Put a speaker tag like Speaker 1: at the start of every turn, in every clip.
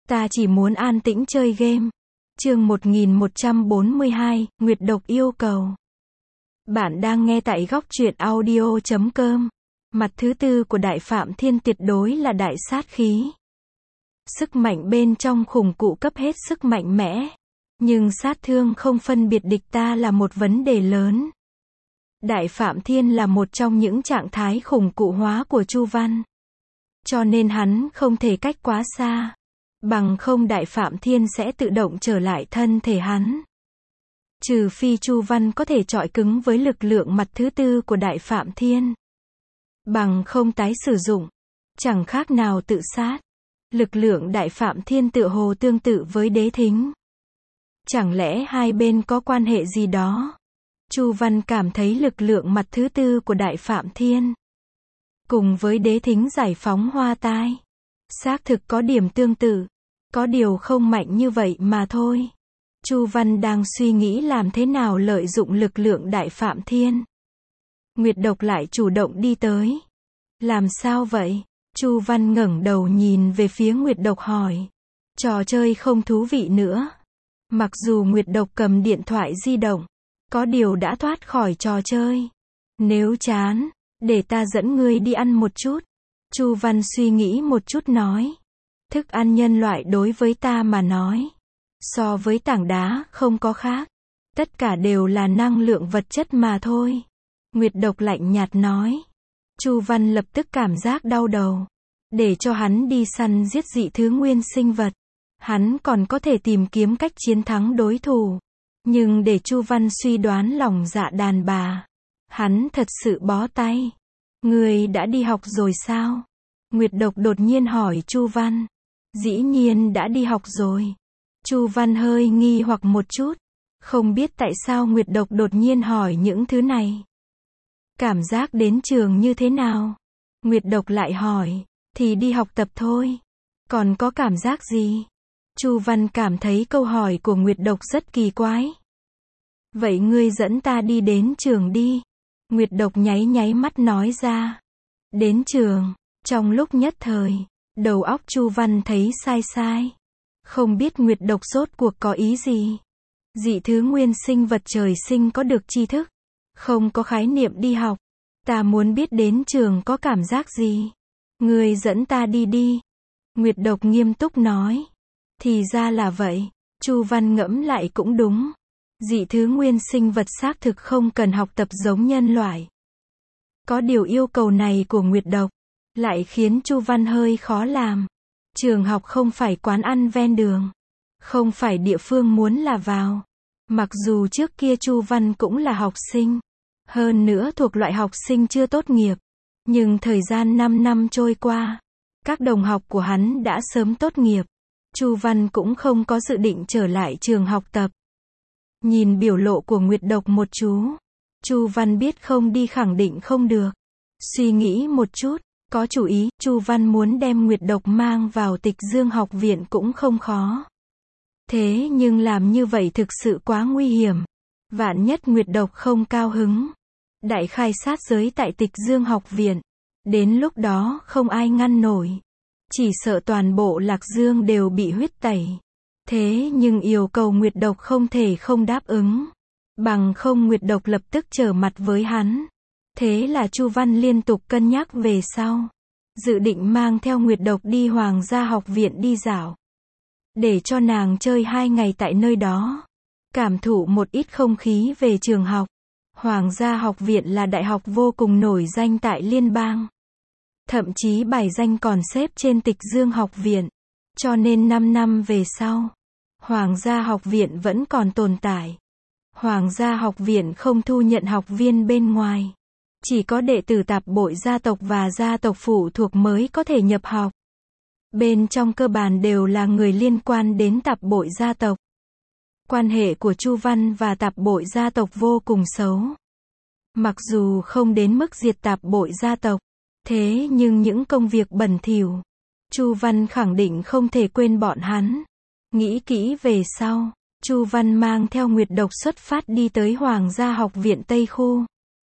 Speaker 1: Ta chỉ muốn an tĩnh chơi game. Chương 1142, Nguyệt Độc yêu cầu. Bạn đang nghe tại góc truyện audio.com. Mặt thứ tư của Đại Phạm Thiên tuyệt đối là đại sát khí. Sức mạnh bên trong khủng cụ cấp hết sức mạnh mẽ. Nhưng sát thương không phân biệt địch ta là một vấn đề lớn. Đại Phạm Thiên là một trong những trạng thái khủng cụ hóa của Chu Văn. Cho nên hắn không thể cách quá xa. Bằng không Đại Phạm Thiên sẽ tự động trở lại thân thể hắn. Trừ phi Chu Văn có thể chọi cứng với lực lượng mặt thứ tư của Đại Phạm Thiên. Bằng không tái sử dụng. Chẳng khác nào tự sát. Lực lượng Đại Phạm Thiên tựa hồ tương tự với Đế Thính. Chẳng lẽ hai bên có quan hệ gì đó? Chu Văn cảm thấy lực lượng mặt thứ tư của Đại Phạm Thiên cùng với Đế Thính giải phóng hoa tai, xác thực có điểm tương tự, có điều không mạnh như vậy mà thôi. Chu Văn đang suy nghĩ làm thế nào lợi dụng lực lượng Đại Phạm Thiên. Nguyệt Độc lại chủ động đi tới. Làm sao vậy? Chu Văn ngẩng đầu nhìn về phía Nguyệt Độc hỏi. Trò chơi không thú vị nữa. Mặc dù Nguyệt Độc cầm điện thoại di động, có điều đã thoát khỏi trò chơi. Nếu chán, để ta dẫn ngươi đi ăn một chút. Chu Văn suy nghĩ một chút nói. Thức ăn nhân loại đối với ta mà nói, so với tảng đá không có khác. Tất cả đều là năng lượng vật chất mà thôi. Nguyệt Độc lạnh nhạt nói. Chu Văn lập tức cảm giác đau đầu. Để cho hắn đi săn giết dị thứ nguyên sinh vật, hắn còn có thể tìm kiếm cách chiến thắng đối thủ. Nhưng để Chu Văn suy đoán lòng dạ đàn bà, hắn thật sự bó tay. Ngươi đã đi học rồi sao? Nguyệt Độc đột nhiên hỏi Chu Văn. Dĩ nhiên đã đi học rồi. Chu Văn hơi nghi hoặc một chút. Không biết tại sao Nguyệt Độc đột nhiên hỏi những thứ này. Cảm giác đến trường như thế nào? Nguyệt Độc lại hỏi. Thì đi học tập thôi. Còn có cảm giác gì? Chu Văn cảm thấy câu hỏi của Nguyệt Độc rất kỳ quái. Vậy ngươi dẫn ta đi đến trường đi. Nguyệt Độc nháy nháy mắt nói ra. Đến trường. Trong lúc nhất thời, đầu óc Chu Văn thấy sai sai. Không biết Nguyệt Độc rốt cuộc có ý gì. Dị thứ nguyên sinh vật trời sinh có được tri thức, không có khái niệm đi học. Ta muốn biết đến trường có cảm giác gì. Ngươi dẫn ta đi đi. Nguyệt Độc nghiêm túc nói. Thì ra là vậy. Chu Văn ngẫm lại cũng đúng. Dị thứ nguyên sinh vật xác thực không cần học tập giống nhân loại. Có điều yêu cầu này của Nguyệt Độc lại khiến Chu Văn hơi khó làm. Trường học không phải quán ăn ven đường, không phải địa phương muốn là vào. Mặc dù trước kia Chu Văn cũng là học sinh, hơn nữa thuộc loại học sinh chưa tốt nghiệp, nhưng thời gian 5 năm trôi qua, các đồng học của hắn đã sớm tốt nghiệp. Chu Văn cũng không có dự định trở lại trường học tập. Nhìn biểu lộ của Nguyệt Độc một chú, Chu Văn biết không đi khẳng định không được. Suy nghĩ một chút, có chủ ý. Chu Văn muốn đem Nguyệt Độc mang vào Tịch Dương học viện cũng không khó. Thế nhưng làm như vậy thực sự quá nguy hiểm. Vạn nhất Nguyệt Độc không cao hứng, đại khai sát giới tại Tịch Dương học viện, đến lúc đó không ai ngăn nổi. Chỉ sợ toàn bộ Lạc Dương đều bị huyết tẩy. Thế nhưng yêu cầu Nguyệt Độc không thể không đáp ứng. Bằng không Nguyệt Độc lập tức trở mặt với hắn. Thế là Chu Văn liên tục cân nhắc về sau. Dự định mang theo Nguyệt Độc đi Hoàng gia học viện đi dạo. Để cho nàng chơi 2 ngày tại nơi đó. Cảm thụ một ít không khí về trường học. Hoàng gia học viện là đại học vô cùng nổi danh tại liên bang. Thậm chí bài danh còn xếp trên Tịch Dương học viện. Cho nên 5 năm về sau, Hoàng gia học viện vẫn còn tồn tại. Hoàng gia học viện không thu nhận học viên bên ngoài. Chỉ có đệ tử tạp bội gia tộc và gia tộc phụ thuộc mới có thể nhập học. Bên trong cơ bản đều là người liên quan đến tạp bội gia tộc. Quan hệ của Chu Văn và tạp bội gia tộc vô cùng xấu. Mặc dù không đến mức diệt tạp bội gia tộc, thế nhưng những công việc bẩn thỉu, Chu Văn khẳng định không thể quên bọn hắn. Nghĩ kỹ về sau, Chu Văn mang theo Nguyệt Độc xuất phát đi tới Hoàng gia học viện Tây Khu.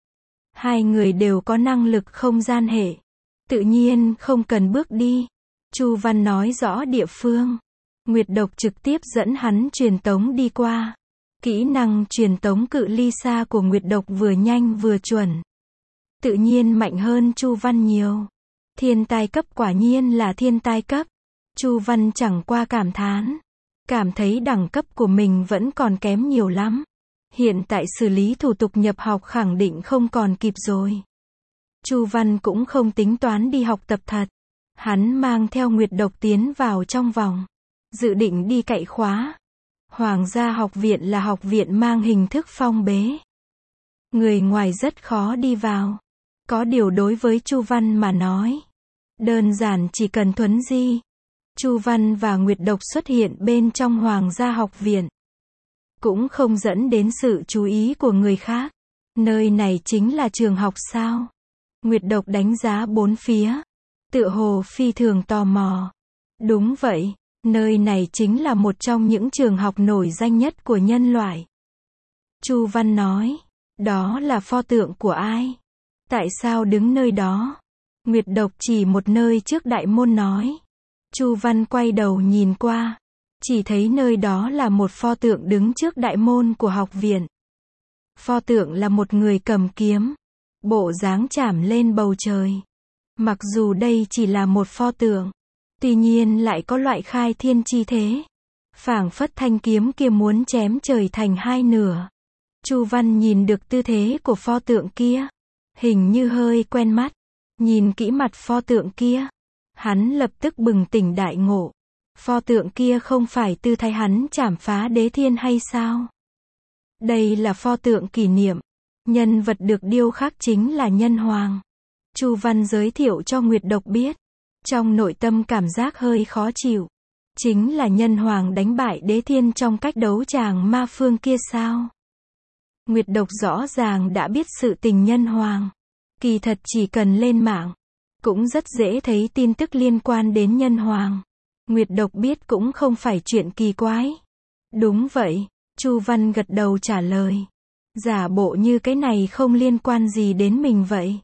Speaker 1: Hai người đều có năng lực không gian hệ, tự nhiên không cần bước đi. Chu Văn nói rõ địa phương. Nguyệt Độc trực tiếp dẫn hắn truyền tống đi qua. Kỹ năng truyền tống cự ly xa của Nguyệt Độc vừa nhanh vừa chuẩn. Tự nhiên mạnh hơn Chu Văn nhiều. Thiên tai cấp quả nhiên là thiên tai cấp. Chu Văn chẳng qua cảm thán. Cảm thấy đẳng cấp của mình vẫn còn kém nhiều lắm. Hiện tại xử lý thủ tục nhập học khẳng định không còn kịp rồi. Chu Văn cũng không tính toán đi học tập thật. Hắn mang theo Nguyệt Độc tiến vào trong vòng. Dự định đi cậy khóa. Hoàng gia học viện là học viện mang hình thức phong bế. Người ngoài rất khó đi vào. Có điều đối với Chu Văn mà nói, đơn giản chỉ cần thuấn di. Chu Văn và Nguyệt Độc xuất hiện bên trong Hoàng gia học viện. Cũng không dẫn đến sự chú ý của người khác. Nơi này chính là trường học sao? Nguyệt Độc đánh giá bốn phía. Tựa hồ phi thường tò mò. Đúng vậy, nơi này chính là một trong những trường học nổi danh nhất của nhân loại. Chu Văn nói, đó là pho tượng của ai? Tại sao đứng nơi đó? Nguyệt Độc chỉ một nơi trước đại môn nói. Chu Văn quay đầu nhìn qua. Chỉ thấy nơi đó là một pho tượng đứng trước đại môn của học viện. Pho tượng là một người cầm kiếm. Bộ dáng chảm lên bầu trời. Mặc dù đây chỉ là một pho tượng. Tuy nhiên lại có loại khai thiên chi thế. Phảng phất thanh kiếm kia muốn chém trời thành hai nửa. Chu Văn nhìn được tư thế của pho tượng kia. Hình như hơi quen mắt. Nhìn kỹ mặt pho tượng kia. Hắn lập tức bừng tỉnh đại ngộ. Pho tượng kia không phải tư thái hắn chảm phá đế thiên hay sao? Đây là pho tượng kỷ niệm. Nhân vật được điêu khắc chính là Nhân Hoàng. Chu Văn giới thiệu cho Nguyệt Độc biết. Trong nội tâm cảm giác hơi khó chịu. Chính là Nhân Hoàng đánh bại đế thiên trong cách đấu tràng ma phương kia sao? Nguyệt Độc rõ ràng đã biết sự tình Nhân Hoàng. Kỳ thật chỉ cần lên mạng. Cũng rất dễ thấy tin tức liên quan đến Nhân Hoàng. Nguyệt Độc biết cũng không phải chuyện kỳ quái. Đúng vậy, Chu Văn gật đầu trả lời. Giả bộ như cái này không liên quan gì đến mình vậy.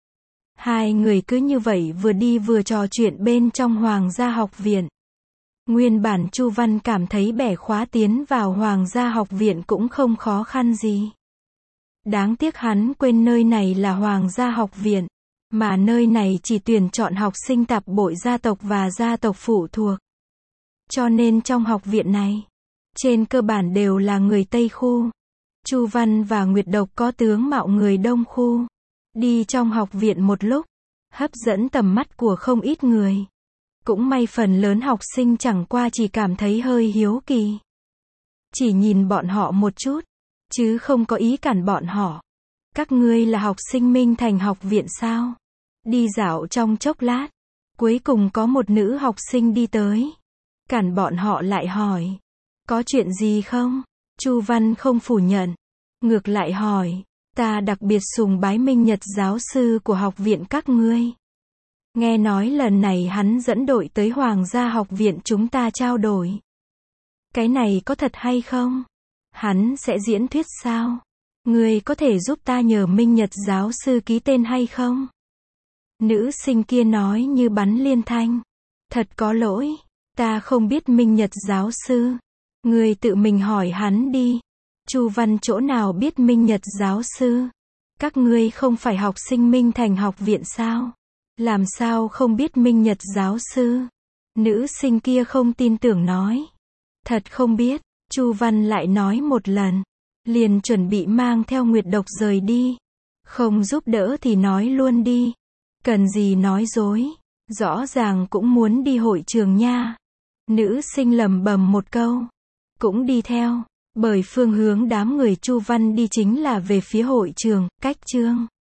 Speaker 1: Hai người cứ như vậy vừa đi vừa trò chuyện bên trong Hoàng gia học viện. Nguyên bản Chu Văn cảm thấy bẻ khóa tiến vào Hoàng gia học viện cũng không khó khăn gì. Đáng tiếc hắn quên nơi này là Hoàng gia học viện. Mà nơi này chỉ tuyển chọn học sinh tạp bội gia tộc và gia tộc phụ thuộc. Cho nên trong học viện này, trên cơ bản đều là người Tây khu. Chu Văn và Nguyệt Độc có tướng mạo người Đông khu. Đi trong học viện một lúc, hấp dẫn tầm mắt của không ít người. Cũng may phần lớn học sinh chẳng qua chỉ cảm thấy hơi hiếu kỳ. Chỉ nhìn bọn họ một chút, chứ không có ý cản bọn họ. Các ngươi là học sinh Minh Thành học viện sao? Đi dạo trong chốc lát, cuối cùng có một nữ học sinh đi tới. Cản bọn họ lại hỏi, có chuyện gì không? Chu Văn không phủ nhận, ngược lại hỏi, ta đặc biệt sùng bái Minh Nhật giáo sư của học viện các ngươi. Nghe nói lần này hắn dẫn đội tới Hoàng gia học viện chúng ta trao đổi. Cái này có thật hay không? Hắn sẽ diễn thuyết sao? Ngươi có thể giúp ta nhờ Minh Nhật giáo sư ký tên hay không? Nữ sinh kia nói như bắn liên thanh. Thật có lỗi, ta không biết Minh Nhật giáo sư. Ngươi tự mình hỏi hắn đi. Chu Văn chỗ nào biết Minh Nhật giáo sư? Các ngươi không phải học sinh Minh Thành học viện sao? Làm sao không biết Minh Nhật giáo sư? Nữ sinh kia không tin tưởng nói. Thật không biết. Chu Văn lại nói một lần. Liền chuẩn bị mang theo Nguyệt Độc rời đi. Không giúp đỡ thì nói luôn đi. Cần gì nói dối. Rõ ràng cũng muốn đi hội trường nha. Nữ sinh lẩm bẩm một câu. Cũng đi theo. Bởi phương hướng đám người Chu Văn đi chính là về phía hội trường, cách chương.